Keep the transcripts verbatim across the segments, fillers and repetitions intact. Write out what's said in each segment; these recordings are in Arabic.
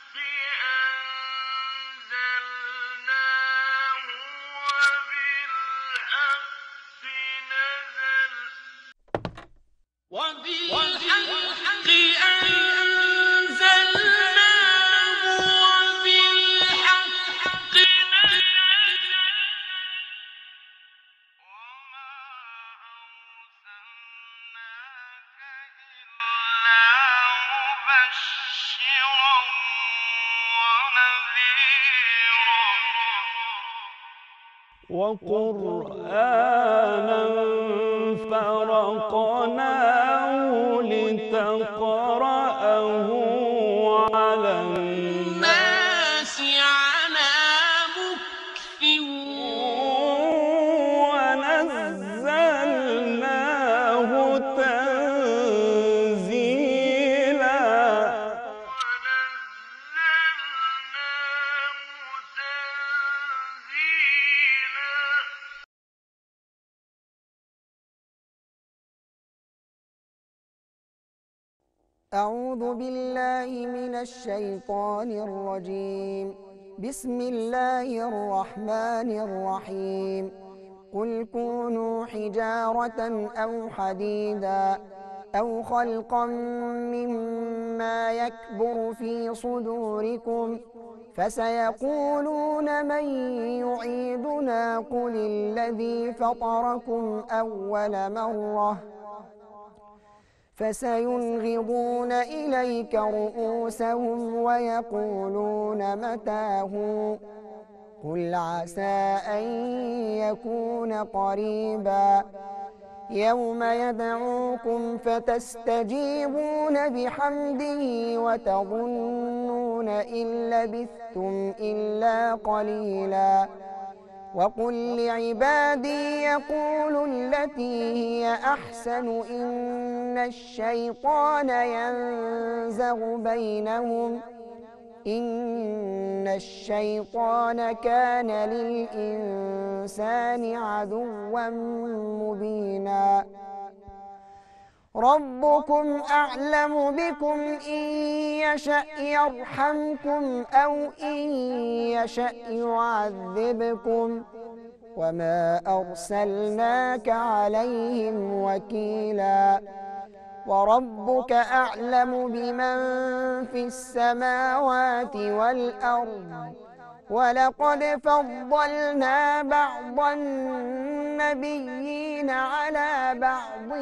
أنزلناه وبالحق نزل وبالحق أنزلناه وبالحق نزل وما أرسلناك إلا مبشرا ونذيرا وقرآنا فرقناه لتقرأه على الناس على مكث ونزلناه تنزيلا ونزلناه تنزيلا أعوذ بالله من الشيطان الرجيم. بسم الله الرحمن الرحيم. قل كونوا حجارة أو حديدا أو خلقا مما يكبر في صدوركم فسيقولون من يعيدنا قل الذي فطركم أول مرة فسينغضون إليك رؤوسهم ويقولون متى هو قل عسى أن يكون قريبا يوم يدعوكم فتستجيبون بحمده وتظنون إن لبثتم إلا قليلا وقل لعبادي يقولوا التي هي أحسن إن الشيطان ينزغ بينهم إن الشيطان كان للإنسان عدوا مبينا ربكم أعلم بكم إن يشأ يرحمكم أو إن يشأ يعذبكم وما أرسلناك عليهم وكيلا وربك أعلم بمن في السماوات والأرض ولقد فضلنا بعض النبيين على بعض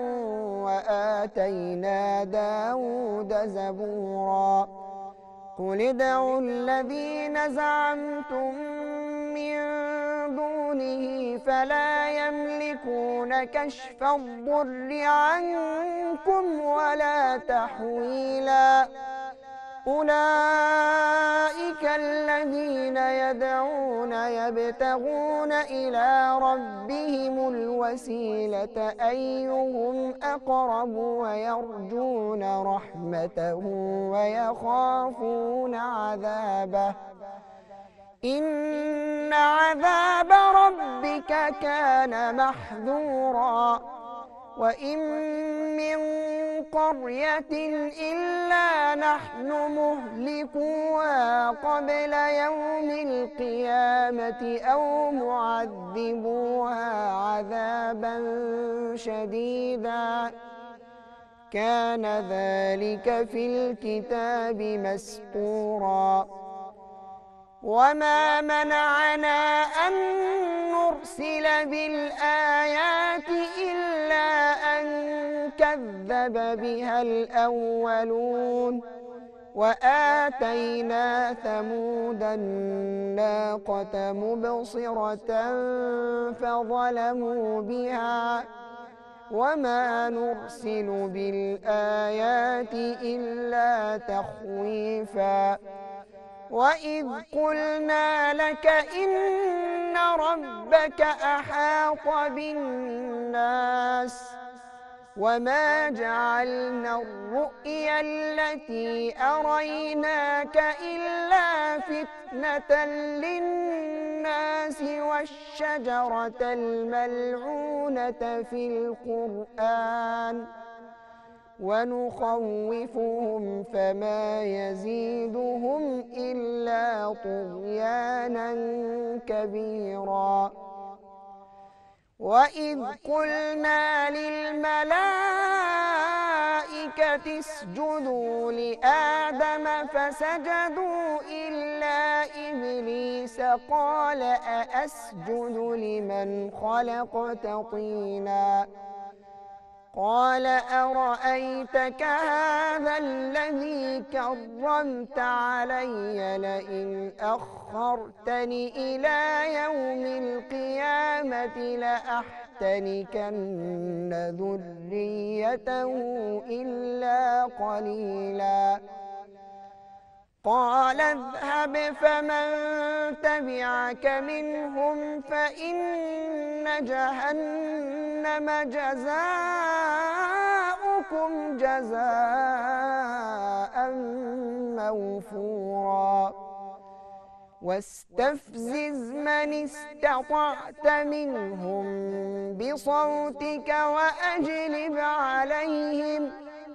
وآتينا داود زبورا قل ادعوا الذين زعمتم من دونه فلا يملكون كشف الضر عنكم ولا تحويلا أولئك الذين يدعون يبتغون إلى ربهم الوسيلة أيهم أقرب ويرجون رحمته ويخافون عذابه إن عذاب ربك كان محذورا وإن من قرية إلا نحن مهلكوها قبل يوم القيامة أو معذبوها عذابا شديدا كان ذلك في الكتاب مسطورا وما منعنا أن نرسل بالآيات إلا أن كذب بها الأولون وآتينا ثمود الناقة مبصرة فظلموا بها وما نرسل بالآيات إلا تخويفا وإذ قلنا لك إن ربك أحاط بالناس وما جعلنا الرؤيا التي أريناك إلا فتنة للناس والشجرة الملعونة في القرآن ونخوفهم فما يزيدهم إلا طغيانا كبيرا وإذ قلنا للملائكة اسجدوا لآدم فسجدوا إلا إبليس قال أأسجد لمن خلقت طينا قال أرأيتك هذا الذي كرمت علي لئن أخرتني إلى يوم القيامة لأحتنكن ذريته إلا قليلا قال اذهب فمن تبعك منهم فإن جهنم جزاؤكم جزاء موفورا واستفزز من استطعت منهم بصوتك وأجلب عليهم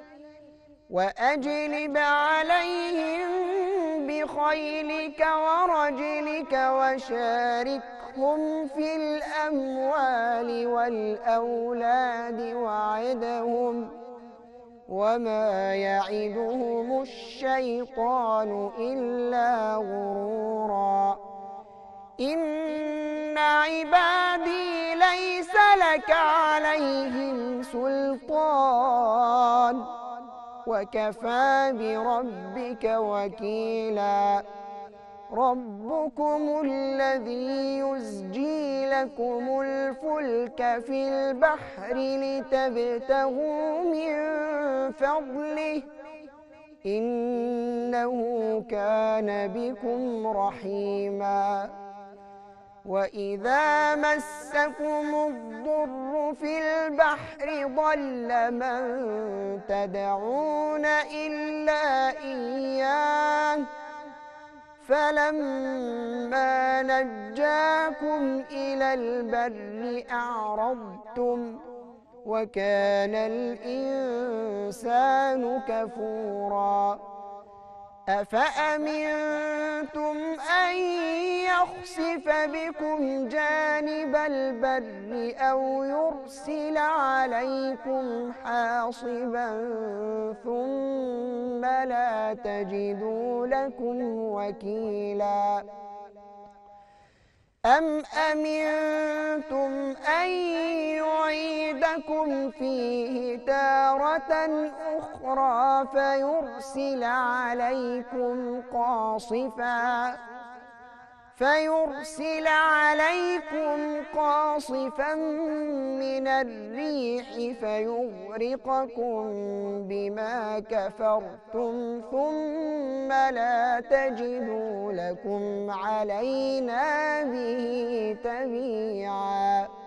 وأجلب عليهم بخيلك ورجلك وشاركهم في الأموال والأولاد وعدهم وما يعدهم الشيطان إلا غرورا إن عبادي ليس لك عليهم سلطان وكفى بربك وكيلا ربكم الذي يزجي لكم الفلك في البحر لتبتغوا من فضله إنه كان بكم رحيما وإذا مسكم الضر في البحر ضل من تدعون إلا إياه فلما نجاكم إلى البر أعرضتم وكان الإنسان كفورا أفأمنتم أن يخسف بكم جانب البر أو يرسل عليكم حاصبا ثم لا تجدوا لكم وكيلا أم أمنتم أن يعيدكم فيه تارة أخرى فيرسل عليكم قاصفا فيرسل عليكم قاصفا من الريح فيغرقكم بما كفرتم ثم لا تجدوا لكم علينا به تبيعا